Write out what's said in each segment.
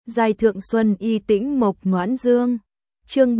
Giai thượng xuân y tĩnh mộc noãn dương. Chương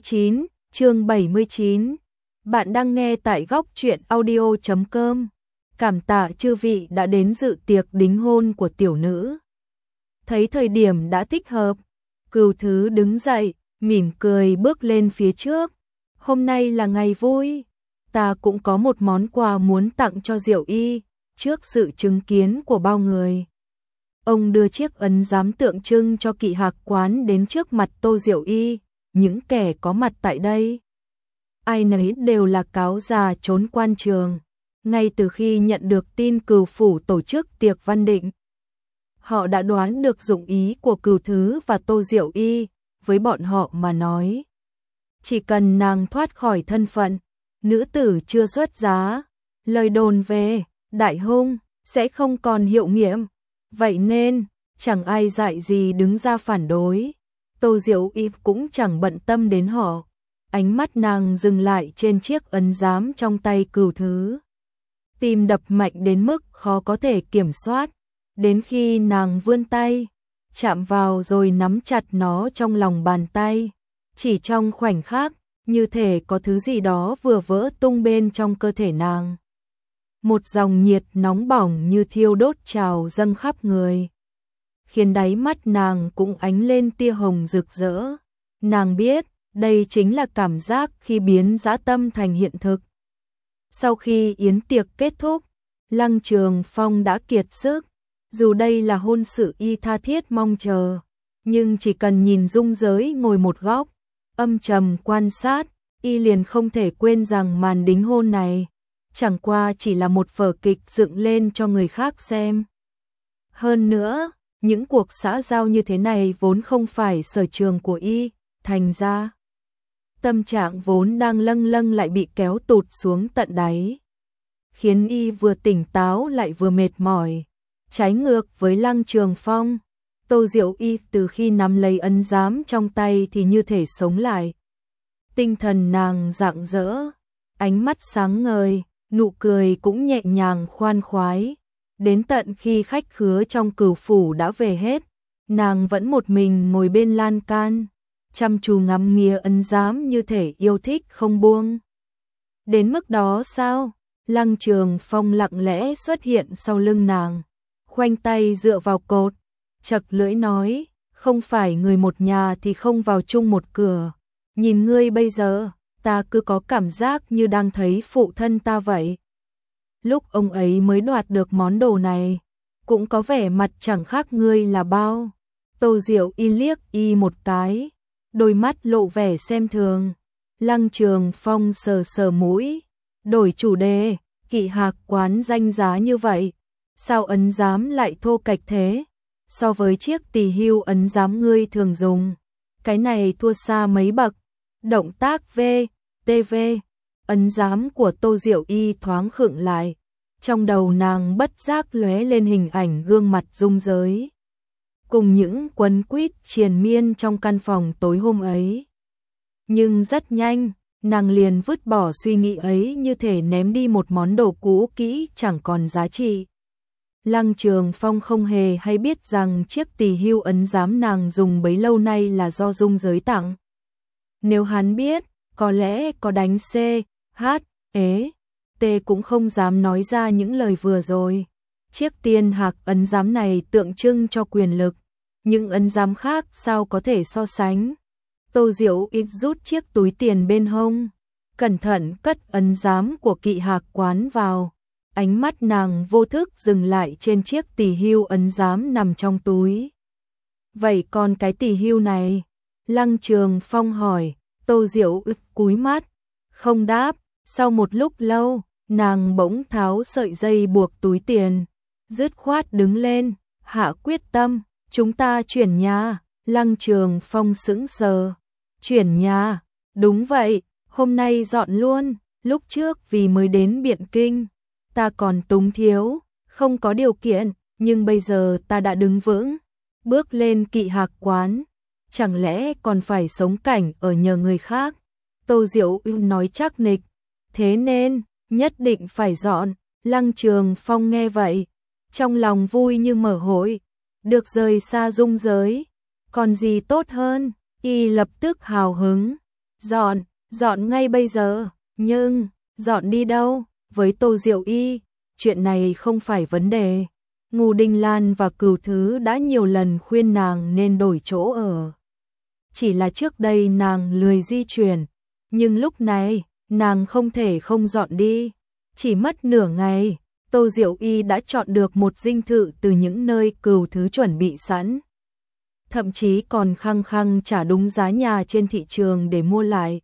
79. Bạn đang nghe tại góc truyện audio.com. Cảm tạ chư vị đã đến dự tiệc đính hôn của tiểu nữ. Thấy thời điểm đã thích hợp, Cửu Thứ đứng dậy, mỉm cười bước lên phía trước. Hôm nay là ngày vui, ta cũng có một món quà muốn tặng cho Diệu Y, trước sự chứng kiến của bao người. Ông đưa chiếc ấn giám tượng trưng cho Kỵ Hạc quán đến trước mặt Tô Diệu Y, những kẻ có mặt tại đây. Ai nấy đều là cáo già trốn quan trường, ngay từ khi nhận được tin Cửu phủ tổ chức tiệc văn định. Họ đã đoán được dụng ý của Cửu Thứ và Tô Diệu Y, với bọn họ mà nói. Chỉ cần nàng thoát khỏi thân phận, nữ tử chưa xuất giá, lời đồn về đại hung sẽ không còn hiệu nghiệm. Vậy nên, chẳng ai dại gì đứng ra phản đối. Tô Diệu Y cũng chẳng bận tâm đến họ. Ánh mắt nàng dừng lại trên chiếc ấn giám trong tay Cửu Thứ. Tim đập mạnh đến mức khó có thể kiểm soát. Đến khi nàng vươn tay, chạm vào rồi nắm chặt nó trong lòng bàn tay. Chỉ trong khoảnh khắc, như thể có thứ gì đó vừa vỡ tung bên trong cơ thể nàng. Một dòng nhiệt nóng bỏng như thiêu đốt trào dâng khắp người, khiến đáy mắt nàng cũng ánh lên tia hồng rực rỡ. Nàng biết, đây chính là cảm giác khi biến dã tâm thành hiện thực. Sau khi yến tiệc kết thúc, Lăng Trường Phong đã kiệt sức. Dù đây là hôn sự y tha thiết mong chờ, nhưng chỉ cần nhìn Dung Giới ngồi một góc, âm trầm quan sát, y liền không thể quên rằng màn đính hôn này chẳng qua chỉ là một vở kịch dựng lên cho người khác xem. Hơn nữa, những cuộc xã giao như thế này vốn không phải sở trường của y, thành ra tâm trạng vốn đang lâng lâng lại bị kéo tụt xuống tận đáy, khiến y vừa tỉnh táo lại vừa mệt mỏi. Trái ngược với Lăng Trường Phong, Tô Diệu Y từ khi nắm lấy ấn giám trong tay thì như thể sống lại. Tinh thần nàng rạng rỡ, ánh mắt sáng ngời, nụ cười cũng nhẹ nhàng khoan khoái. Đến tận khi khách khứa trong Cửu phủ đã về hết, nàng vẫn một mình ngồi bên lan can, chăm chú ngắm nghía ấn giám như thể yêu thích không buông. Đến mức đó sao? Lăng Trường Phong lặng lẽ xuất hiện sau lưng nàng, khoanh tay dựa vào cột, chật lưỡi nói, không phải người một nhà thì không vào chung một cửa. Nhìn ngươi bây giờ, ta cứ có cảm giác như đang thấy phụ thân ta vậy. Lúc ông ấy mới đoạt được món đồ này, cũng có vẻ mặt chẳng khác ngươi là bao. Tô Diệu Y liếc y một cái, đôi mắt lộ vẻ xem thường. Lăng Trường Phong sờ sờ mũi, đổi chủ đề, Kỵ Hạc quán danh giá như vậy, sao ấn giám lại thô kệch thế? So với chiếc tỳ hưu ấn giám ngươi thường dùng, cái này thua xa mấy bậc. Động tác V.T.V. Ấn giám của Tô Diệu Y thoáng khựng lại, trong đầu nàng bất giác lóe lên hình ảnh gương mặt Dung Giới, cùng những quấn quýt triền miên trong căn phòng tối hôm ấy. Nhưng rất nhanh, nàng liền vứt bỏ suy nghĩ ấy như thể ném đi một món đồ cũ kỹ chẳng còn giá trị. Lăng Trường Phong không hề hay biết rằng chiếc tỳ hưu ấn giám nàng dùng bấy lâu nay là do Dung Giới tặng. Nếu hắn biết, có lẽ có đánh C, H, ế, T cũng không dám nói ra những lời vừa rồi. Chiếc Tiên Hạc ấn giám này tượng trưng cho quyền lực, những ấn giám khác sao có thể so sánh. Tô Diệu Y rút chiếc túi tiền bên hông, cẩn thận cất ấn giám của Kỵ Hạc quán vào. Ánh mắt nàng vô thức dừng lại trên chiếc tỳ hưu ấn giám nằm trong túi. Vậy còn cái tỳ hưu này? Lăng Trường Phong hỏi. Tô Diệu Y cúi mắt, không đáp. Sau một lúc lâu, nàng bỗng tháo sợi dây buộc túi tiền, dứt khoát đứng lên, hạ quyết tâm, chúng ta chuyển nhà. Lăng Trường Phong sững sờ. Chuyển nhà? Đúng vậy, hôm nay dọn luôn. Lúc trước vì mới đến Biện Kinh, ta còn túng thiếu, không có điều kiện, nhưng bây giờ ta đã đứng vững, bước lên Kỵ Hạc quán, chẳng lẽ còn phải sống cảnh ở nhờ người khác? Tô Diệu Y nói chắc nịch, thế nên, nhất định phải dọn. Lăng Trường Phong nghe vậy, trong lòng vui như mở hội, được rời xa Dung Giới, còn gì tốt hơn, y lập tức hào hứng. Dọn ngay bây giờ, nhưng, dọn đi đâu, với Tô Diệu Y, chuyện này không phải vấn đề. Ngô Đình Lan và Cửu Thứ đã nhiều lần khuyên nàng nên đổi chỗ ở. Chỉ là trước đây nàng lười di chuyển, nhưng lúc này, nàng không thể không dọn đi. Chỉ mất nửa ngày, Tô Diệu Y đã chọn được một dinh thự từ những nơi Cửu Thứ chuẩn bị sẵn. Thậm chí còn khăng khăng trả đúng giá nhà trên thị trường để mua lại.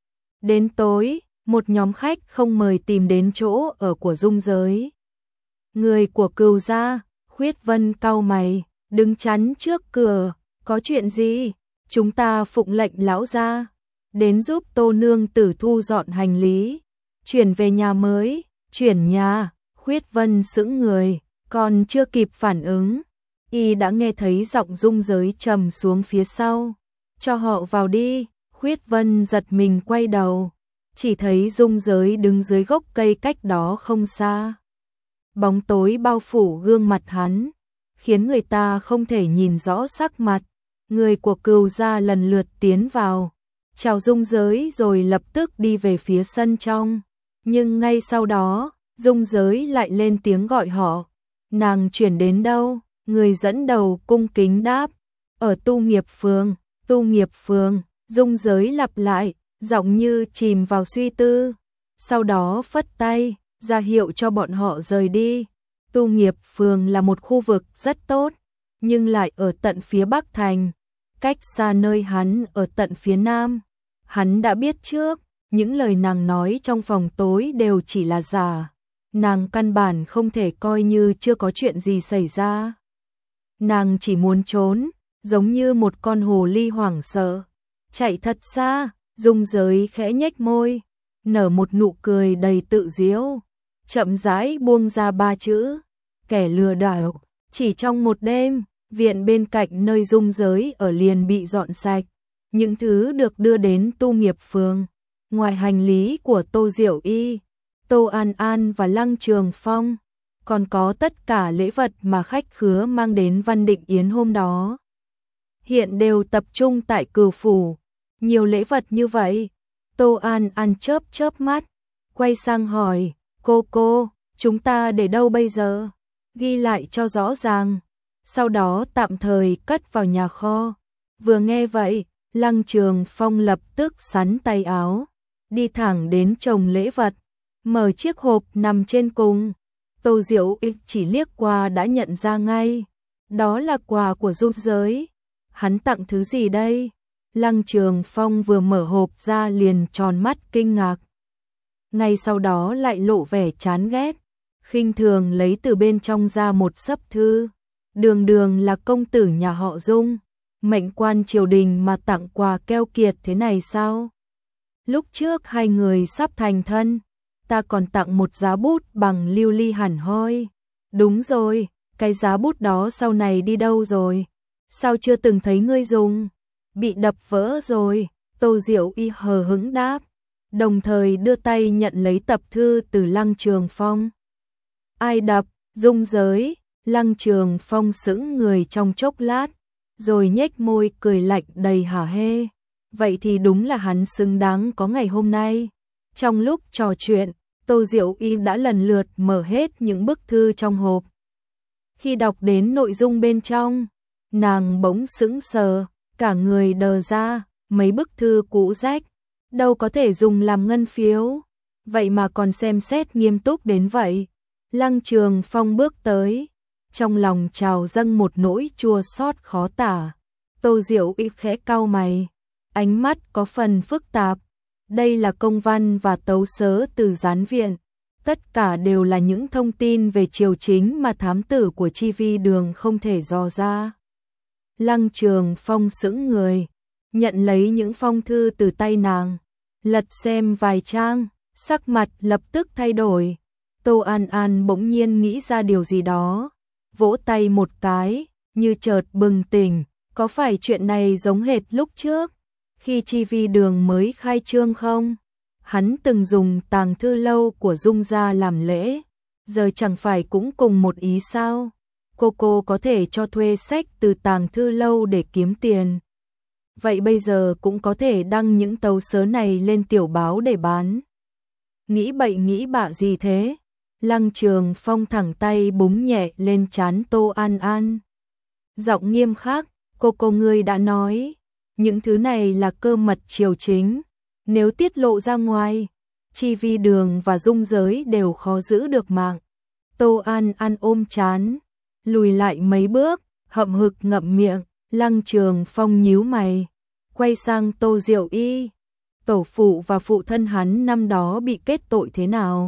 Đến tối, một nhóm khách không mời tìm đến chỗ ở của Dung Giới. Người của Cửu gia, Khuyết Vân cau mày, đứng chắn trước cửa, có chuyện gì? Chúng ta phụng lệnh lão gia, đến giúp Tô nương tử thu dọn hành lý, chuyển về nhà mới. Chuyển nhà, Khuyết Vân sững người, còn chưa kịp phản ứng, y đã nghe thấy giọng Dung Giới trầm xuống phía sau. Cho họ vào đi. Khuyết Vân giật mình quay đầu, chỉ thấy Dung Giới đứng dưới gốc cây cách đó không xa. Bóng tối bao phủ gương mặt hắn, khiến người ta không thể nhìn rõ sắc mặt. Người của Cửu gia lần lượt tiến vào, chào Dung Giới rồi lập tức đi về phía sân trong. Nhưng ngay sau đó, Dung Giới lại lên tiếng gọi họ. Nàng chuyển đến đâu? Người dẫn đầu cung kính đáp. Ở Tu Nghiệp Phường. Tu Nghiệp Phường, Dung Giới lặp lại, giọng như chìm vào suy tư. Sau đó phất tay, ra hiệu cho bọn họ rời đi. Tu Nghiệp Phường là một khu vực rất tốt, nhưng lại ở tận phía Bắc thành, cách xa nơi hắn ở tận phía Nam. Hắn đã biết trước, những lời nàng nói trong phòng tối đều chỉ là giả. Nàng căn bản không thể coi như chưa có chuyện gì xảy ra. Nàng chỉ muốn trốn, giống như một con hồ ly hoảng sợ. Chạy thật xa. Dung Giới khẽ nhếch môi, nở một nụ cười đầy tự giễu, chậm rãi buông ra 3 chữ: kẻ lừa đảo. Chỉ trong một đêm, viện bên cạnh nơi Dung Giới ở liền bị dọn sạch. Những thứ được đưa đến Tu Nghiệp Phường, ngoài hành lý của Tô Diệu Y, Tô An An và Lăng Trường Phong, còn có tất cả lễ vật mà khách khứa mang đến Văn Định Yến hôm đó. Hiện đều tập trung tại Cửu phủ. Nhiều lễ vật như vậy. Tô An An chớp mắt, quay sang hỏi, cô, chúng ta để đâu bây giờ? Ghi lại cho rõ ràng, sau đó tạm thời cất vào nhà kho. Vừa nghe vậy, Lăng Trường Phong lập tức xắn tay áo, đi thẳng đến chồng lễ vật, mở chiếc hộp nằm trên cùng. Tô Diệu Y chỉ liếc qua đã nhận ra ngay, đó là quà của Dung Giới. Hắn tặng thứ gì đây? Lăng Trường Phong vừa mở hộp ra liền tròn mắt kinh ngạc. Ngay sau đó lại lộ vẻ chán ghét, khinh thường lấy từ bên trong ra một xấp thư. Đường là công tử nhà họ Dung, mệnh quan triều đình mà tặng quà keo kiệt thế này sao? Lúc trước hai người sắp thành thân, ta còn tặng một giá bút bằng lưu ly hẳn hoi. Đúng rồi, cái giá bút đó sau này đi đâu rồi? Sao chưa từng thấy ngươi dùng? Bị đập vỡ rồi. Tô Diệu Y hờ hững đáp, đồng thời đưa tay nhận lấy tập thư từ Lăng Trường Phong. Ai đập? Dung Giới. Lăng Trường Phong sững người trong chốc lát, rồi nhếch môi cười lạnh đầy hả hê. Vậy thì đúng là hắn xứng đáng có ngày hôm nay. Trong lúc trò chuyện, Tô Diệu Y đã lần lượt mở hết những bức thư trong hộp. Khi đọc đến nội dung bên trong, nàng bỗng sững sờ, cả người đờ ra. Mấy bức thư cũ rách, đâu có thể dùng làm ngân phiếu, vậy mà còn xem xét nghiêm túc đến vậy. Lăng Trường Phong bước tới, trong lòng trào dâng một nỗi chua xót khó tả. Tô Diệu Y khẽ cau mày, ánh mắt có phần phức tạp. Đây là công văn và tấu sớ từ gián viện, tất cả đều là những thông tin về triều chính mà thám tử của Chi Vi Đường không thể dò ra. Lăng Trường Phong sững người, nhận lấy những phong thư từ tay nàng, lật xem vài trang, sắc mặt lập tức thay đổi. Tô An An bỗng nhiên nghĩ ra điều gì đó, vỗ tay một cái, như chợt bừng tỉnh. Có phải chuyện này giống hệt lúc trước, khi Chi Vi Đường mới khai trương không? Hắn từng dùng tàng thư lâu của Dung gia làm lễ, giờ chẳng phải cũng cùng một ý sao? cô có thể cho thuê sách từ tàng thư lâu để kiếm tiền. Vậy bây giờ cũng có thể đăng những tấu sớ này lên tiểu báo để bán. Nghĩ bậy nghĩ bạ gì thế? Lăng Trường Phong thẳng tay búng nhẹ lên trán Tô An An. Giọng nghiêm khắc, cô ngươi đã nói, những thứ này là cơ mật triều chính, nếu tiết lộ ra ngoài, Chi Vi Đường và Dung Giới đều khó giữ được mạng. Tô An An ôm trán, lùi lại mấy bước, hậm hực ngậm miệng. Lăng Trường Phong nhíu mày, quay sang Tô Diệu Y. Tổ phụ và phụ thân hắn năm đó bị kết tội thế nào?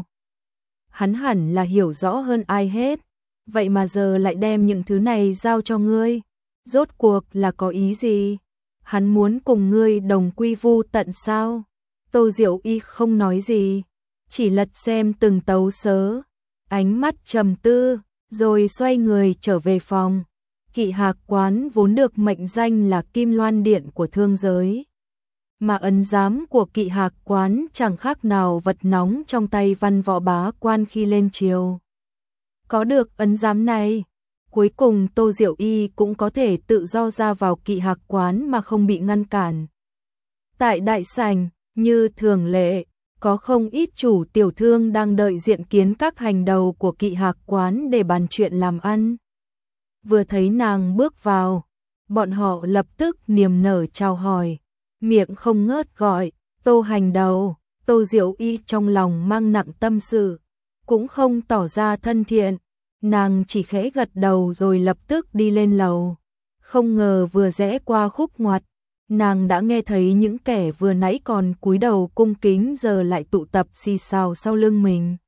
Hắn hẳn là hiểu rõ hơn ai hết, vậy mà giờ lại đem những thứ này giao cho ngươi, rốt cuộc là có ý gì? Hắn muốn cùng ngươi đồng quy vu tận sao? Tô Diệu Y không nói gì, chỉ lật xem từng tấu sớ, ánh mắt trầm tư, rồi xoay người trở về phòng. Kỵ Hạc quán vốn được mệnh danh là Kim Loan Điện của thương giới, mà ấn giám của Kỵ Hạc quán chẳng khác nào vật nóng trong tay văn võ bá quan khi lên triều. Có được ấn giám này, cuối cùng Tô Diệu Y cũng có thể tự do ra vào Kỵ Hạc quán mà không bị ngăn cản. Tại đại sảnh, như thường lệ, có không ít chủ tiểu thương đang đợi diện kiến các hành đầu của Kỵ Hạc quán để bàn chuyện làm ăn. Vừa thấy nàng bước vào, bọn họ lập tức niềm nở chào hỏi, miệng không ngớt gọi, Tô hành đầu. Tô Diệu Y trong lòng mang nặng tâm sự, cũng không tỏ ra thân thiện, nàng chỉ khẽ gật đầu rồi lập tức đi lên lầu. Không ngờ vừa rẽ qua khúc ngoặt, nàng đã nghe thấy những kẻ vừa nãy còn cúi đầu cung kính giờ lại tụ tập xì xào sau lưng mình.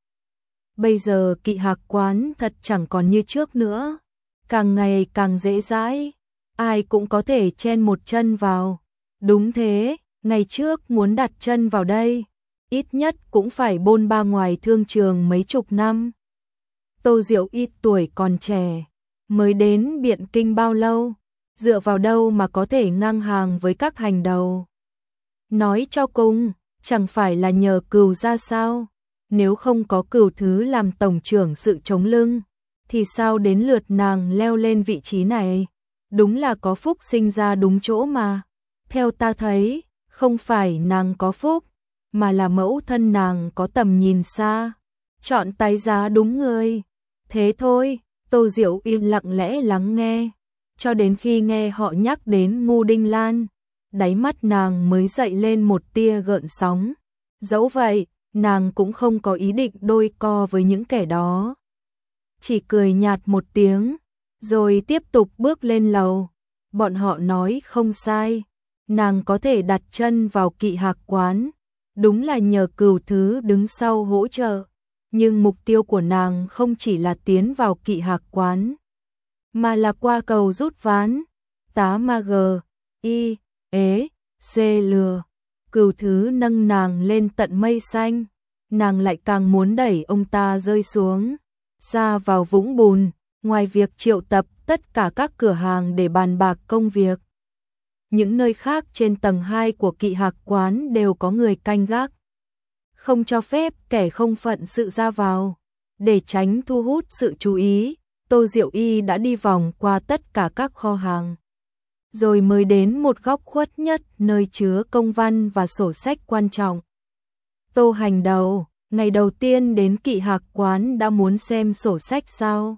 Bây giờ Kỵ Hạc quán thật chẳng còn như trước nữa, càng ngày càng dễ dãi, ai cũng có thể chen một chân vào. Đúng thế, ngày trước muốn đặt chân vào đây, ít nhất cũng phải bôn ba ngoài thương trường mấy chục năm. Tô Diệu Y tuổi còn trẻ, mới đến Biện Kinh bao lâu, dựa vào đâu mà có thể ngang hàng với các hành đầu. Nói cho cùng, chẳng phải là nhờ Cừu ra sao, nếu không có Cừu Thứ làm tổng trưởng sự chống lưng, thì sao đến lượt nàng leo lên vị trí này, đúng là có phúc sinh ra đúng chỗ mà. Theo ta thấy, không phải nàng có phúc, mà là mẫu thân nàng có tầm nhìn xa, chọn tái giá đúng người. Thế thôi, Tô Diệu im lặng lẽ lắng nghe, cho đến khi nghe họ nhắc đến Ngô Đinh Lan, đáy mắt nàng mới dậy lên một tia gợn sóng. Dẫu vậy, nàng cũng không có ý định đôi co với những kẻ đó. Chỉ cười nhạt một tiếng, rồi tiếp tục bước lên lầu. Bọn họ nói không sai, nàng có thể đặt chân vào Kỵ Hạc quán, đúng là nhờ Cừu Thứ đứng sau hỗ trợ. Nhưng mục tiêu của nàng không chỉ là tiến vào Kỵ Hạc quán, mà là qua cầu rút ván, tá ma gờ, y, ế, c lừa. Cừu Thứ nâng nàng lên tận mây xanh, nàng lại càng muốn đẩy ông ta rơi xuống, xa vào vũng bùn, ngoài việc triệu tập tất cả các cửa hàng để bàn bạc công việc. Những nơi khác trên tầng 2 của Kỵ Hạc quán đều có người canh gác, không cho phép kẻ không phận sự ra vào. Để tránh thu hút sự chú ý, Tô Diệu Y đã đi vòng qua tất cả các kho hàng, rồi mới đến một góc khuất nhất nơi chứa công văn và sổ sách quan trọng. Tô hành đầu, ngày đầu tiên đến Kỵ Hạc quán đã muốn xem sổ sách sao?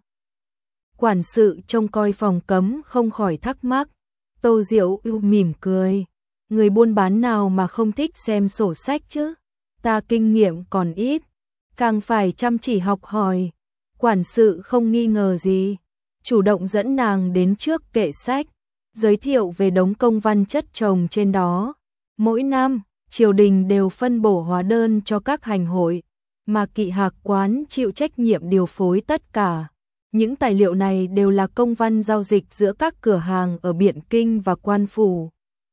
Quản sự trông coi phòng cấm không khỏi thắc mắc. Tô Diệu Y mỉm cười, người buôn bán nào mà không thích xem sổ sách chứ? Ta kinh nghiệm còn ít, càng phải chăm chỉ học hỏi. Quản sự không nghi ngờ gì, chủ động dẫn nàng đến trước kệ sách, giới thiệu về đống công văn chất chồng trên đó. Mỗi năm, triều đình đều phân bổ hóa đơn cho các hành hội, mà Kỵ Hạc quán chịu trách nhiệm điều phối tất cả. Những tài liệu này đều là công văn giao dịch giữa các cửa hàng ở Biện Kinh và Quan Phủ.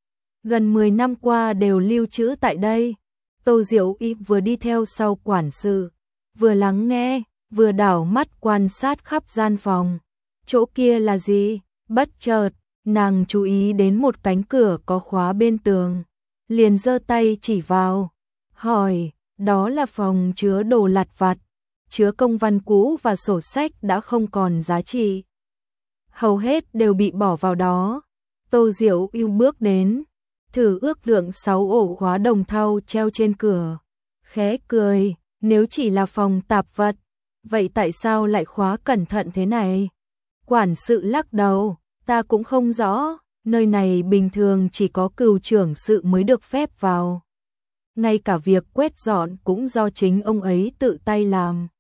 Gần 10 năm qua đều lưu trữ tại đây. Tô Diệu Y vừa đi theo sau quản sự, vừa lắng nghe, vừa đảo mắt quan sát khắp gian phòng. Chỗ kia là gì? Bất chợt, nàng chú ý đến một cánh cửa có khóa bên tường, liền giơ tay chỉ vào, hỏi, đó là phòng chứa đồ lặt vặt, chứa công văn cũ và sổ sách đã không còn giá trị. hầu hết đều bị bỏ vào đó. Tô Diệu Ưu bước đến, thử ước lượng 6 ổ khóa đồng thau treo trên cửa, khẽ cười, nếu chỉ là phòng tạp vật, vậy tại sao lại khóa cẩn thận thế này? Quản sự lắc đầu, ta cũng không rõ, nơi này bình thường chỉ có cửu trưởng sự mới được phép vào. Ngay cả việc quét dọn cũng do chính ông ấy tự tay làm.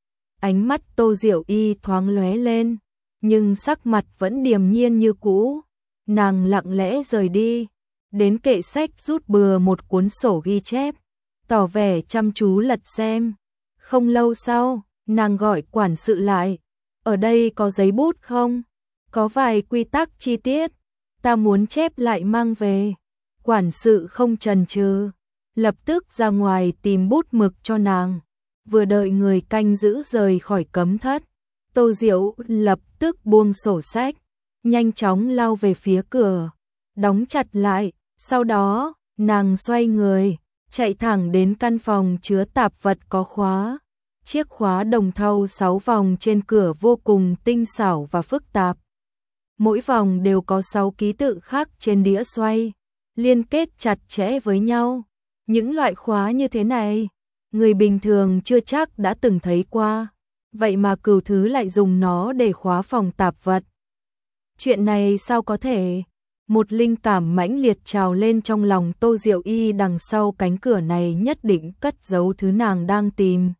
Ánh mắt Tô Diệu Y thoáng lóe lên, nhưng sắc mặt vẫn điềm nhiên như cũ. Nàng lặng lẽ rời đi, đến kệ sách rút bừa một cuốn sổ ghi chép, tỏ vẻ chăm chú lật xem. Không lâu sau, nàng gọi quản sự lại, ở đây có giấy bút không? Có vài quy tắc chi tiết, ta muốn chép lại mang về. Quản sự không chần chừ, lập tức ra ngoài tìm bút mực cho nàng. Vừa đợi người canh giữ rời khỏi cấm thất, Tô Diệu lập tức buông sổ sách, nhanh chóng lao về phía cửa, đóng chặt lại. Sau đó, nàng xoay người, chạy thẳng đến căn phòng chứa tạp vật có khóa. Chiếc khóa đồng thau 6 vòng trên cửa vô cùng tinh xảo và phức tạp. Mỗi vòng đều có 6 ký tự khác trên đĩa xoay, liên kết chặt chẽ với nhau. Những loại khóa như thế này, người bình thường chưa chắc đã từng thấy qua. Vậy mà Cửu Thứ lại dùng nó để khóa phòng tạp vật. Chuyện này sao có thể? Một linh cảm mãnh liệt trào lên trong lòng Tô Diệu Y, đằng sau cánh cửa này nhất định cất giấu thứ nàng đang tìm.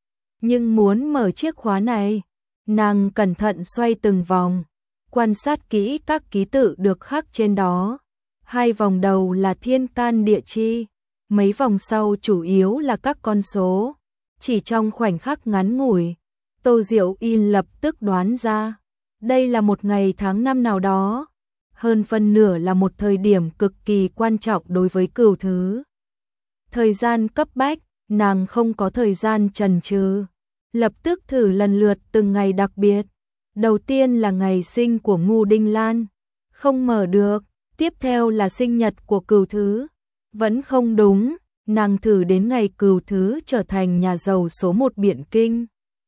Nhưng muốn mở chiếc khóa này, nàng cẩn thận xoay từng vòng, quan sát kỹ các ký tự được khắc trên đó. 2 vòng đầu là thiên can địa chi, mấy vòng sau chủ yếu là các con số. Chỉ trong khoảnh khắc ngắn ngủi, Tô Diệu Y lập tức đoán ra, đây là một ngày tháng năm nào đó, hơn phân nửa là một thời điểm cực kỳ quan trọng đối với Cửu Thứ. Thời gian cấp bách, nàng không có thời gian chần chừ, lập tức thử lần lượt từng ngày đặc biệt. Đầu tiên là ngày sinh của Ngưu Đinh Lan, không mở được. Tiếp theo là sinh nhật của Cửu Thứ, vẫn không đúng. Nàng thử đến ngày Cửu Thứ trở thành nhà giàu số 1 Biện Kinh.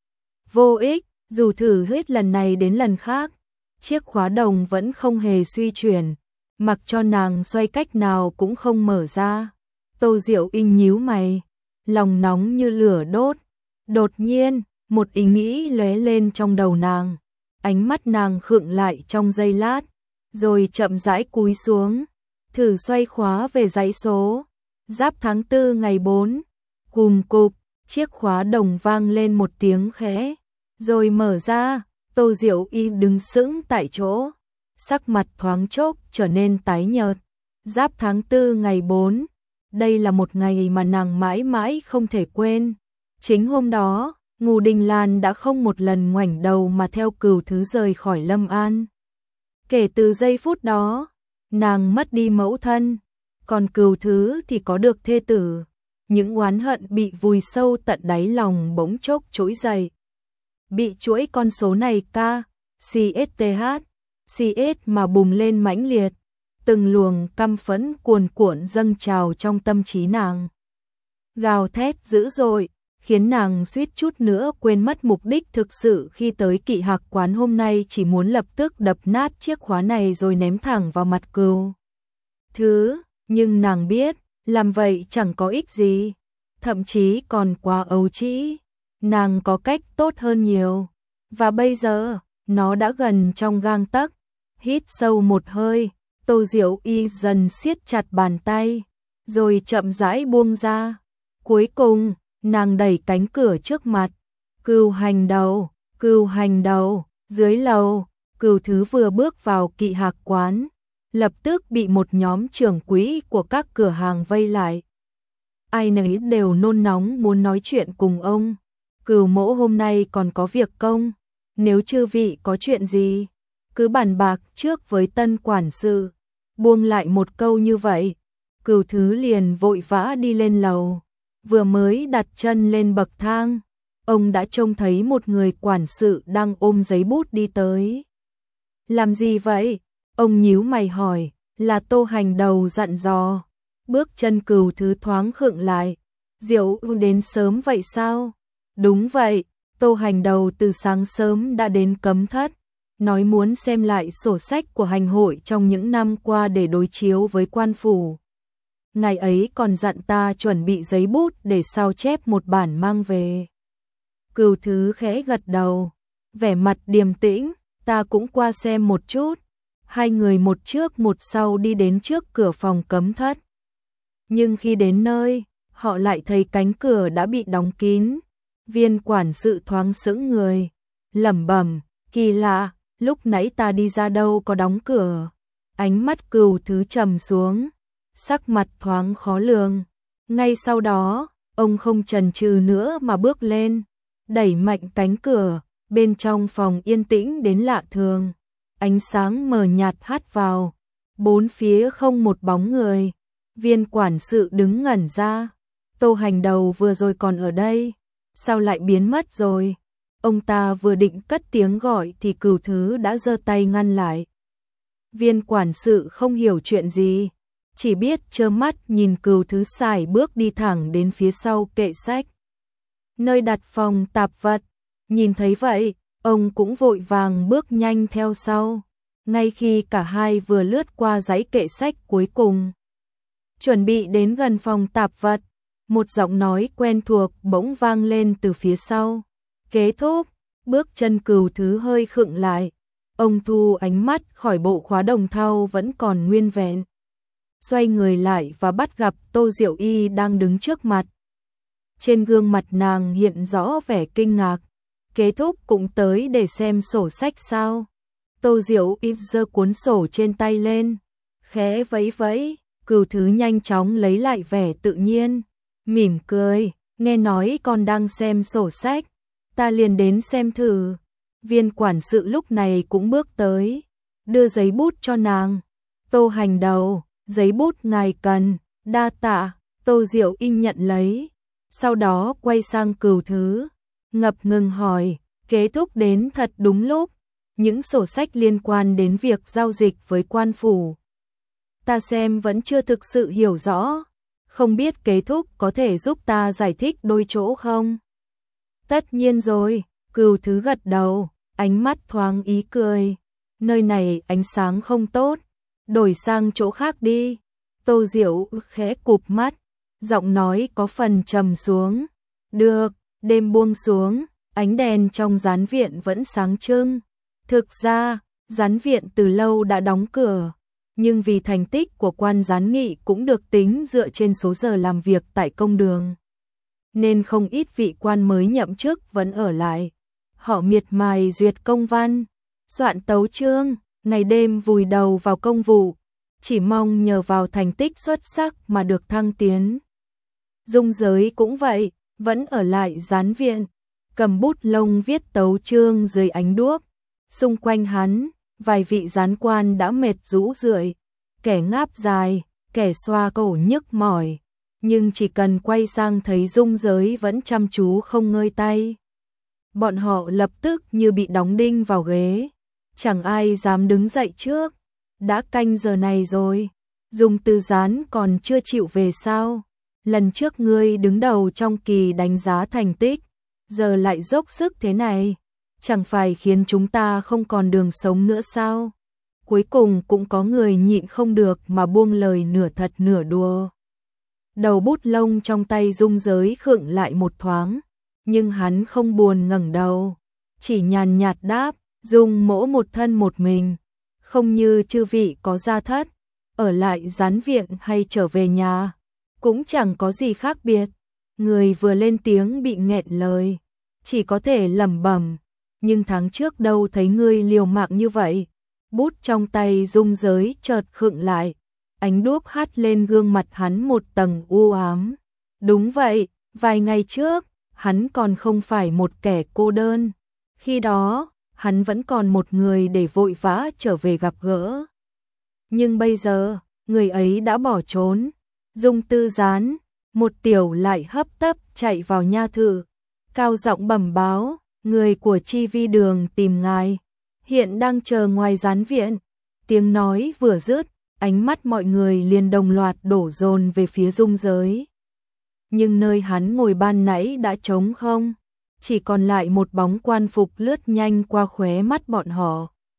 Vô ích, dù thử hết lần này đến lần khác, chiếc khóa đồng vẫn không hề suy chuyển, mặc cho nàng xoay cách nào cũng không mở ra. Tô Diệu Y nhíu mày, lòng nóng như lửa đốt. Đột nhiên, một ý nghĩ lóe lên trong đầu nàng, ánh mắt nàng khựng lại trong giây lát, rồi chậm rãi cúi xuống, thử xoay khóa về dãy số. Giáp tháng 4 ngày 4, cùm cụp, chiếc khóa đồng vang lên một tiếng khẽ, rồi mở ra. Tô Diệu Y đứng sững tại chỗ, sắc mặt thoáng chốc trở nên tái nhợt. Giáp tháng 4 ngày 4, đây là một ngày mà nàng mãi mãi không thể quên. Chính hôm đó, Ngưu Đinh Lan đã không một lần ngoảnh đầu mà theo Cửu Thứ rời khỏi Lâm An. Kể từ giây phút đó, nàng mất đi mẫu thân, còn Cửu Thứ thì có được thê tử. Những oán hận bị vùi sâu tận đáy lòng bỗng chốc trỗi dậy. Bị chuỗi con số này CSTH mà bùng lên mãnh liệt, từng luồng căm phẫn cuồn cuộn dâng trào trong tâm trí nàng. Gào thét dữ dội, khiến nàng suýt chút nữa quên mất mục đích thực sự khi tới Kỵ Hạc quán hôm nay, chỉ muốn lập tức đập nát chiếc khóa này rồi ném thẳng vào mặt Cửu Thứ. Nhưng nàng biết, làm vậy chẳng có ích gì, thậm chí còn quá ấu trĩ. Nàng có cách tốt hơn nhiều, và bây giờ, nó đã gần trong gang tấc. Hít sâu một hơi, Tô Diệu Y dần siết chặt bàn tay, rồi chậm rãi buông ra. Cuối cùng, nàng đẩy cánh cửa trước mặt. Cửu hành đầu, dưới lầu. Cửu Thứ vừa bước vào Kỵ Hạc quán, lập tức bị một nhóm trưởng quỹ của các cửa hàng vây lại. Ai nấy đều nôn nóng muốn nói chuyện cùng ông. Cửu mỗ hôm nay còn có việc công, nếu chư vị có chuyện gì, cứ bàn bạc trước với tân quản sự. Buông lại một câu như vậy, Cửu Thứ liền vội vã đi lên lầu. Vừa mới đặt chân lên bậc thang, ông đã trông thấy một người quản sự đang ôm giấy bút đi tới. Làm gì vậy? Ông nhíu mày hỏi. Là Tô Hành Đầu dặn dò. Bước chân Cửu Thứ thoáng khựng lại. Diệu đến sớm vậy sao? Đúng vậy, Tô Hành Đầu từ sáng sớm đã đến cấm thất. nói muốn xem lại sổ sách của hành hội trong những năm qua để đối chiếu với quan phủ. Ngày ấy còn dặn ta chuẩn bị giấy bút để sao chép một bản mang về. Cửu Thứ khẽ gật đầu, vẻ mặt điềm tĩnh, ta cũng qua xem một chút. Hai người một trước một sau đi đến trước cửa phòng cấm thất. Nhưng khi đến nơi, họ lại thấy cánh cửa đã bị đóng kín. Viên quản sự thoáng sững người, lẩm bẩm, kỳ lạ, lúc nãy ta đi ra đâu có đóng cửa. Ánh mắt Cửu Thứ trầm xuống, sắc mặt thoáng khó lường. Ngay sau đó, ông không chần chừ nữa mà bước lên, đẩy mạnh cánh cửa, bên trong phòng yên tĩnh đến lạ thường. Ánh sáng mờ nhạt hắt vào, bốn phía không một bóng người. Viên quản sự đứng ngẩn ra, Tô Hành Đầu vừa rồi còn ở đây, sao lại biến mất rồi? Ông ta vừa định cất tiếng gọi thì Cửu Thứ đã giơ tay ngăn lại. Viên quản sự không hiểu chuyện gì, chỉ biết trơ mắt nhìn Cửu Thứ sải bước đi thẳng đến phía sau kệ sách, nơi đặt phòng tạp vật. Nhìn thấy vậy, ông cũng vội vàng bước nhanh theo sau. Ngay khi cả hai vừa lướt qua dãy kệ sách cuối cùng, chuẩn bị đến gần phòng tạp vật, một giọng nói quen thuộc bỗng vang lên từ phía sau. Kết thúc. Bước chân Cửu Thứ hơi khựng lại. Ông thu ánh mắt khỏi bộ khóa đồng thau vẫn còn nguyên vẹn, xoay người lại và bắt gặp Tô Diệu Y đang đứng trước mặt. Trên gương mặt nàng hiện rõ vẻ kinh ngạc. Kết thúc cũng tới để xem sổ sách sao? Tô Diệu Y giơ cuốn sổ trên tay lên, khẽ vẫy vẫy. Cửu Thứ nhanh chóng lấy lại vẻ tự nhiên, mỉm cười, nghe nói con đang xem sổ sách, ta liền đến xem thử. Viên quản sự lúc này cũng bước tới, đưa giấy bút cho nàng. Tô Hành Đầu, giấy bút ngài cần, đa tạ. Tô Diệu Y nhận lấy, sau đó quay sang Cửu Thứ, ngập ngừng hỏi, kết thúc đến thật đúng lúc. Những sổ sách liên quan đến việc giao dịch với quan phủ, ta xem vẫn chưa thực sự hiểu rõ, không biết kết thúc có thể giúp ta giải thích đôi chỗ không? Tất nhiên rồi, Cửu Thứ gật đầu, ánh mắt thoáng ý cười. Nơi này ánh sáng không tốt, đổi sang chỗ khác đi. Tô Diệu khẽ cụp mắt, giọng nói có phần trầm xuống. Được. Đêm buông xuống, ánh đèn trong gián viện vẫn sáng trưng. Thực ra, gián viện từ lâu đã đóng cửa, nhưng vì thành tích của quan gián nghị cũng được tính dựa trên số giờ làm việc tại công đường, nên không ít vị quan mới nhậm chức vẫn ở lại. Họ miệt mài duyệt công văn, soạn tấu chương, ngày đêm vùi đầu vào công vụ, chỉ mong nhờ vào thành tích xuất sắc mà được thăng tiến. Dung Giới cũng vậy, vẫn ở lại gián viện, cầm bút lông viết tấu chương dưới ánh đuốc. Xung quanh hắn, vài vị gián quan đã mệt rũ rượi, kẻ ngáp dài, kẻ xoa cổ nhức mỏi, nhưng chỉ cần quay sang thấy Dung Giới vẫn chăm chú không ngơi tay, bọn họ lập tức như bị đóng đinh vào ghế, chẳng ai dám đứng dậy trước. Đã canh giờ này rồi, Dung Tư Gián còn chưa chịu về sao? Lần trước ngươi đứng đầu trong kỳ đánh giá thành tích, giờ lại dốc sức thế này, chẳng phải khiến chúng ta không còn đường sống nữa sao? Cuối cùng cũng có người nhịn không được mà buông lời nửa thật nửa đùa. Đầu bút lông trong tay Dung Giới khựng lại một thoáng, nhưng hắn không buồn ngẩng đầu, chỉ nhàn nhạt đáp, Dung mỗ một thân một mình, không như chư vị có gia thất, ở lại gián viện hay trở về nhà, cũng chẳng có gì khác biệt. Người vừa lên tiếng bị nghẹn lời, chỉ có thể lẩm bẩm, nhưng tháng trước đâu thấy ngươi liều mạng như vậy. Bút trong tay Dung Giới chợt khựng lại, ánh đuốc hắt lên gương mặt hắn một tầng u ám. Đúng vậy, vài ngày trước, hắn còn không phải một kẻ cô đơn. Khi đó, hắn vẫn còn một người để vội vã trở về gặp gỡ. Nhưng bây giờ, người ấy đã bỏ trốn. Dung Tư Gián, một tiểu lại hấp tấp chạy vào nha thự, cao giọng bẩm báo, người của Chi Vi Đường tìm ngài, hiện đang chờ ngoài gián viện. Tiếng nói vừa dứt, ánh mắt mọi người liền đồng loạt đổ dồn về phía Dung Giới. Nhưng nơi hắn ngồi ban nãy đã trống không, chỉ còn lại một bóng quan phục lướt nhanh qua khóe mắt bọn họ.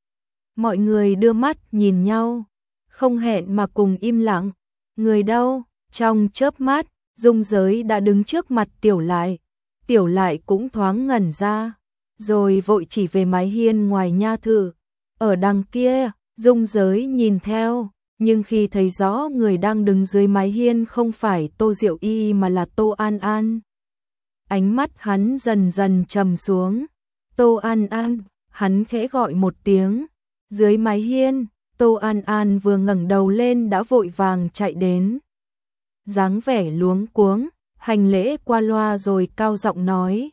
Mọi người đưa mắt nhìn nhau, không hẹn mà cùng im lặng. Người đâu? Trong chớp mắt, Dung Giới đã đứng trước mặt Tiểu Lại. Tiểu Lại cũng thoáng ngẩn ra, rồi vội chỉ về mái hiên ngoài nha thự. Ở đằng kia, Dung Giới nhìn theo, nhưng khi thấy rõ người đang đứng dưới mái hiên không phải Tô Diệu Y mà là Tô An An. Ánh mắt hắn dần dần trầm xuống. Tô An An, hắn khẽ gọi một tiếng. Dưới mái hiên, Tô An An vừa ngẩng đầu lên đã vội vàng chạy đến. Dáng vẻ luống cuống, hành lễ qua loa rồi cao giọng nói.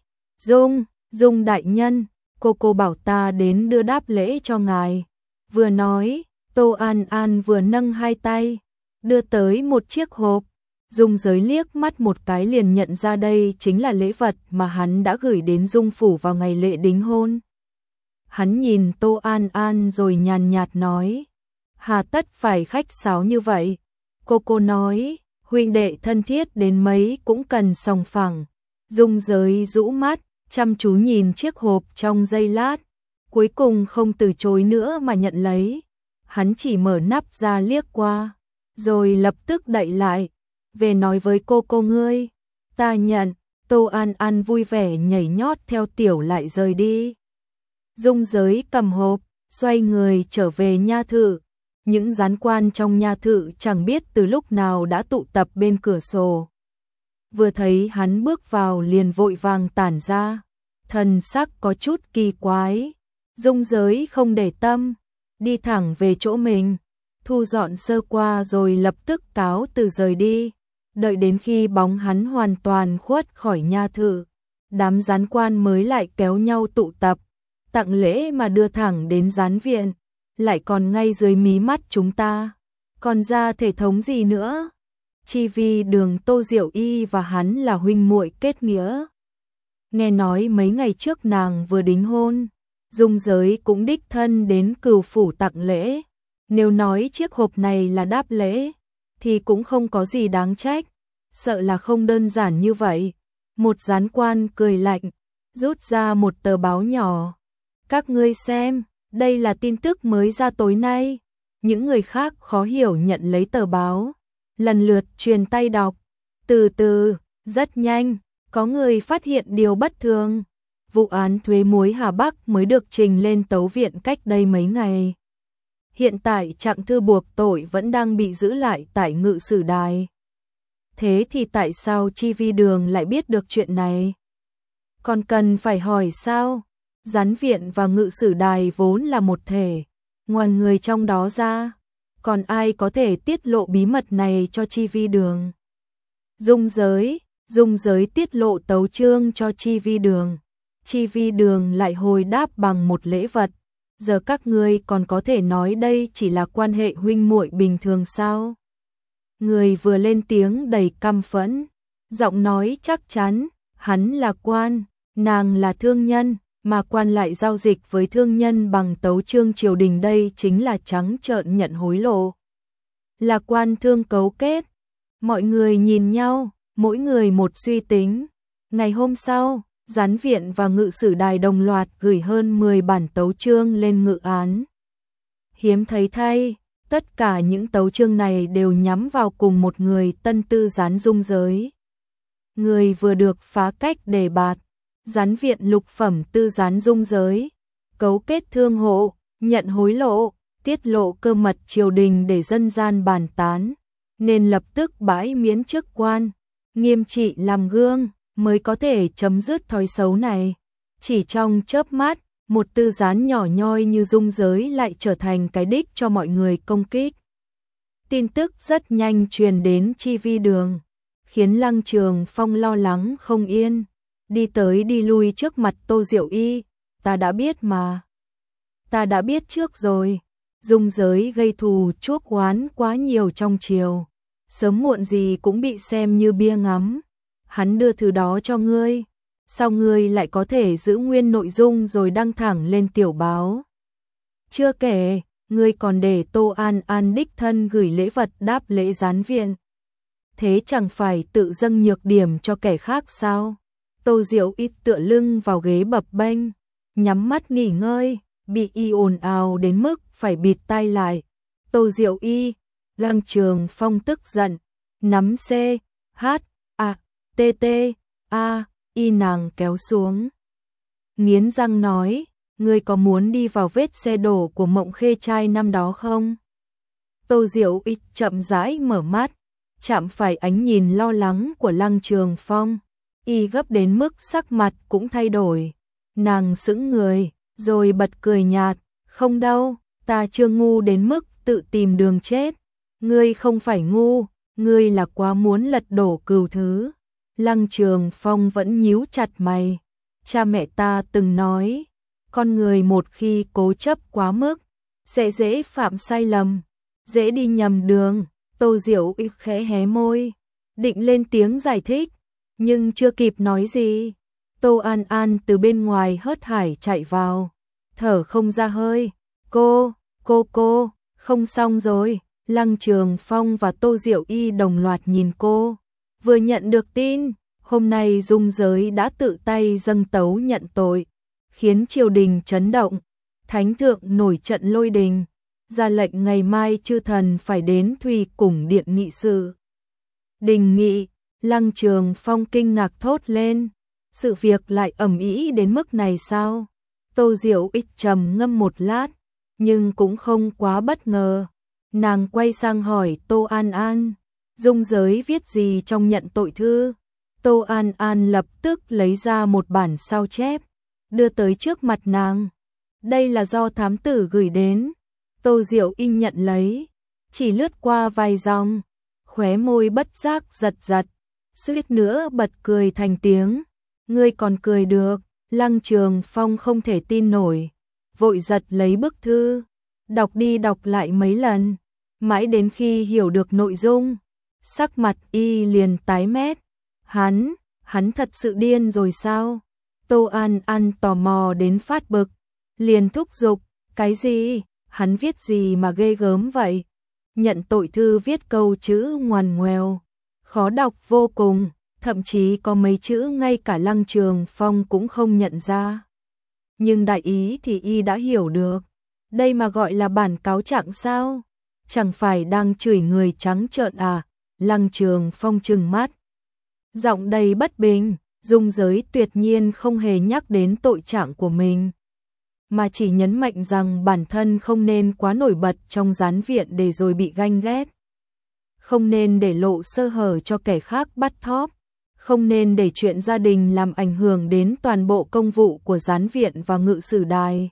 Dung đại nhân, cô bảo ta đến đưa đáp lễ cho ngài. Vừa nói, Tô An An vừa nâng hai tay, đưa tới một chiếc hộp. Dung Giới liếc mắt một cái liền nhận ra đây chính là lễ vật mà hắn đã gửi đến Dung phủ vào ngày lễ đính hôn. Hắn nhìn Tô An An rồi nhàn nhạt nói, hà tất phải khách sáo như vậy. Cô nói, huynh đệ thân thiết đến mấy cũng cần sòng phẳng. Dung Giới rũ mắt, chăm chú nhìn chiếc hộp trong giây lát, cuối cùng không từ chối nữa mà nhận lấy. Hắn chỉ mở nắp ra liếc qua, rồi lập tức đậy lại. Về nói với cô ngươi, ta nhận. Tô An An vui vẻ nhảy nhót theo Tiểu Lại rời đi. Dung Giới cầm hộp, xoay người trở về nha thự. Những gián quan trong nha thự chẳng biết từ lúc nào đã tụ tập bên cửa sổ. Vừa thấy hắn bước vào liền vội vàng tản ra, thần sắc có chút kỳ quái. Dung Giới không để tâm, đi thẳng về chỗ mình, thu dọn sơ qua rồi lập tức cáo từ rời đi. Đợi đến khi bóng hắn hoàn toàn khuất khỏi nha thự, đám gián quan mới lại kéo nhau tụ tập, tặng lễ mà đưa thẳng đến gián viện, lại còn ngay dưới mí mắt chúng ta. Còn ra thể thống gì nữa? Chi vì Đường Tô Diệu Y và hắn là huynh muội kết nghĩa. Nghe nói mấy ngày trước nàng vừa đính hôn, Dung Giới cũng đích thân đến Cửu phủ tặng lễ. Nếu nói chiếc hộp này là đáp lễ, thì cũng không có gì đáng trách, sợ là không đơn giản như vậy. Một gián quan cười lạnh, rút ra một tờ báo nhỏ. Các ngươi xem, đây là tin tức mới ra tối nay. Những người khác khó hiểu nhận lấy tờ báo, lần lượt truyền tay đọc. Từ từ, rất nhanh, có người phát hiện điều bất thường. Vụ án thuế muối Hà Bắc mới được trình lên tấu viện cách đây mấy ngày. Hiện tại trạng thư buộc tội vẫn đang bị giữ lại tại ngự sử đài. Thế thì tại sao Chi Vi Đường lại biết được chuyện này? Còn cần phải hỏi sao? Gián viện và ngự sử đài vốn là một thể. Ngoài người trong đó ra, còn ai có thể tiết lộ bí mật này cho Chi Vi Đường? Dung Giới tiết lộ tấu chương cho Chi Vi Đường. Chi Vi Đường lại hồi đáp bằng một lễ vật. Giờ các ngươi còn có thể nói đây chỉ là quan hệ huynh muội bình thường sao? Người vừa lên tiếng đầy căm phẫn, giọng nói chắc chắn, hắn là quan, nàng là thương nhân, mà quan lại giao dịch với thương nhân bằng tấu chương triều đình, đây chính là trắng trợn nhận hối lộ. Là quan thương cấu kết. Mọi người nhìn nhau, mỗi người một suy tính. Ngày hôm sau, gián viện và ngự sử đài đồng loạt gửi hơn 10 bản tấu chương lên ngự án. Hiếm thấy thay, tất cả những tấu chương này đều nhắm vào cùng một người, tân tư gián Dung Giới. Người vừa được phá cách đề bạt, gián viện lục phẩm tư gián Dung Giới, cấu kết thương hộ, nhận hối lộ, tiết lộ cơ mật triều đình để dân gian bàn tán, nên lập tức bãi miễn chức quan, nghiêm trị làm gương, mới có thể chấm dứt thói xấu này. Chỉ trong chớp mắt, một tư gián nhỏ nhoi như Dung Giới lại trở thành cái đích cho mọi người công kích. Tin tức rất nhanh truyền đến Chi Vi Đường, khiến Lăng Trường Phong lo lắng không yên, đi tới đi lui trước mặt Tô Diệu Y. Ta đã biết mà. Ta đã biết trước rồi. Dung Giới gây thù chuốc oán quá nhiều trong triều, sớm muộn gì cũng bị xem như bia ngắm. Hắn đưa thứ đó cho ngươi, sao ngươi lại có thể giữ nguyên nội dung rồi đăng thẳng lên tiểu báo? Chưa kể, ngươi còn để Tô An An đích thân gửi lễ vật đáp lễ gián viện. Thế chẳng phải tự dâng nhược điểm cho kẻ khác sao? Tô Diệu Y tựa lưng vào ghế bập bênh, nhắm mắt nghỉ ngơi, bị y ồn ào đến mức phải bịt tai lại. Tô Diệu Y, Lăng Trường Phong tức giận, nắm C, H, A, T, T, A, Y nàng kéo xuống. Nghiến răng nói, ngươi có muốn đi vào vết xe đổ của Mộng Khê trai năm đó không? Tô Diệu Y chậm rãi mở mắt, chạm phải ánh nhìn lo lắng của Lăng Trường Phong. Y gấp đến mức sắc mặt cũng thay đổi. Nàng sững người, rồi bật cười nhạt, không đâu, ta chưa ngu đến mức tự tìm đường chết. Ngươi không phải ngu, ngươi là quá muốn lật đổ Cửu Thứ. Lăng Trường Phong vẫn nhíu chặt mày. Cha mẹ ta từng nói, con người một khi cố chấp quá mức, sẽ dễ phạm sai lầm, dễ đi nhầm đường. Tô Diệu Y khẽ hé môi, định lên tiếng giải thích, nhưng chưa kịp nói gì. Tô An An từ bên ngoài hớt hải chạy vào, thở không ra hơi. Cô, không xong rồi. Lăng Trường Phong và Tô Diệu Y đồng loạt nhìn cô. Vừa nhận được tin, hôm nay Dung Giới đã tự tay dâng tấu nhận tội, khiến triều đình chấn động. Thánh thượng nổi trận lôi đình, ra lệnh ngày mai chư thần phải đến Thùy Cung điện nghị sự. Đình nghị. Lăng Trường Phong kinh ngạc thốt lên, sự việc lại ầm ĩ đến mức này sao? Tô Diệu Y trầm ngâm một lát, nhưng cũng không quá bất ngờ. Nàng quay sang hỏi Tô An An, Dung Giới viết gì trong nhận tội thư? Tô An An lập tức lấy ra một bản sao chép, đưa tới trước mặt nàng. Đây là do thám tử gửi đến. Tô Diệu Y nhận lấy, chỉ lướt qua vài dòng, khóe môi bất giác giật giật, suýt nữa bật cười thành tiếng. Ngươi còn cười được? Lăng Trường Phong không thể tin nổi, vội giật lấy bức thư, đọc đi đọc lại mấy lần, mãi đến khi hiểu được nội dung, sắc mặt y liền tái mét. Hắn thật sự điên rồi sao? Tô An An tò mò đến phát bực, liền thúc giục, cái gì? Hắn viết gì mà ghê gớm vậy? Nhận tội thư viết câu chữ ngoằn ngoèo, khó đọc vô cùng, thậm chí có mấy chữ ngay cả Lăng Trường Phong cũng không nhận ra. Nhưng đại ý thì y đã hiểu được. Đây mà gọi là bản cáo trạng sao? Chẳng phải đang chửi người trắng trợn à? Lăng Trường Phong trừng mắt, giọng đầy bất bình. Dung Giới tuyệt nhiên không hề nhắc đến tội trạng của mình, mà chỉ nhấn mạnh rằng bản thân không nên quá nổi bật trong gián viện để rồi bị ganh ghét. Không nên để lộ sơ hở cho kẻ khác bắt thóp. Không nên để chuyện gia đình làm ảnh hưởng đến toàn bộ công vụ của gián viện và ngự sử đài.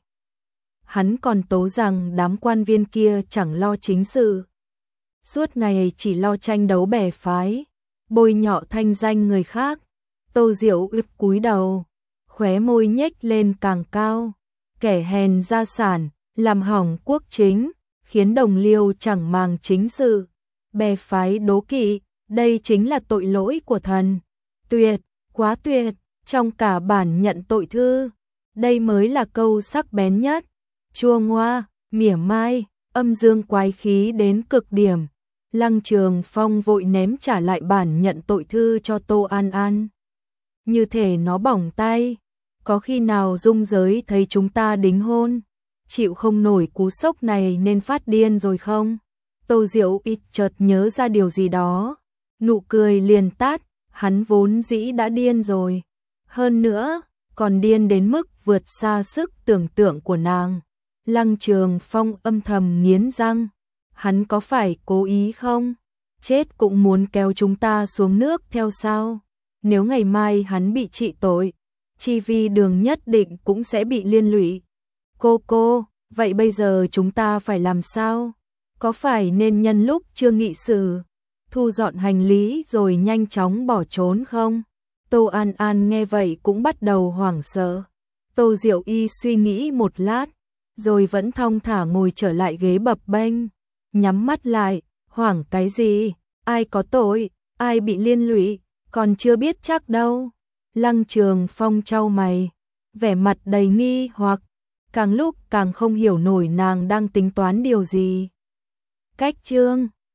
Hắn còn tố rằng đám quan viên kia chẳng lo chính sự, suốt ngày chỉ lo tranh đấu bè phái, bôi nhọ thanh danh người khác. Tô Diệu Y cúi đầu, khóe môi nhếch lên càng cao. Kẻ hèn gia sản, làm hỏng quốc chính, khiến đồng liêu chẳng màng chính sự, bè phái đố kỵ, đây chính là tội lỗi của thần. Tuyệt, quá tuyệt, trong cả bản nhận tội thư, đây mới là câu sắc bén nhất, chua ngoa, mỉa mai, âm dương quái khí đến cực điểm. Lăng Trường Phong vội ném trả lại bản nhận tội thư cho Tô An An, như thể nó bỏng tay. Có khi nào Dung Giới thấy chúng ta đính hôn, chịu không nổi cú sốc này nên phát điên rồi không? Tô Diệu Y chợt nhớ ra điều gì đó, nụ cười liền tắt. Hắn vốn dĩ đã điên rồi, hơn nữa còn điên đến mức vượt xa sức tưởng tượng của nàng. Lăng Trường Phong âm thầm nghiến răng, hắn có phải cố ý không? Chết cũng muốn kéo chúng ta xuống nước theo sao? Nếu ngày mai hắn bị trị tội, Chi Vi Đường nhất định cũng sẽ bị liên lụy. Cô, vậy bây giờ chúng ta phải làm sao? Có phải nên nhân lúc chưa nghị sự, thu dọn hành lý rồi nhanh chóng bỏ trốn không? Tô An An nghe vậy cũng bắt đầu hoảng sợ. Tô Diệu Y suy nghĩ một lát, rồi vẫn thong thả ngồi trở lại ghế bập bênh, nhắm mắt lại. Hoảng cái gì? Ai có tội, ai bị liên lụy, còn chưa biết chắc đâu. Lăng Trường Phong chau mày, vẻ mặt đầy nghi hoặc, càng lúc càng không hiểu nổi nàng đang tính toán điều gì. Cách chương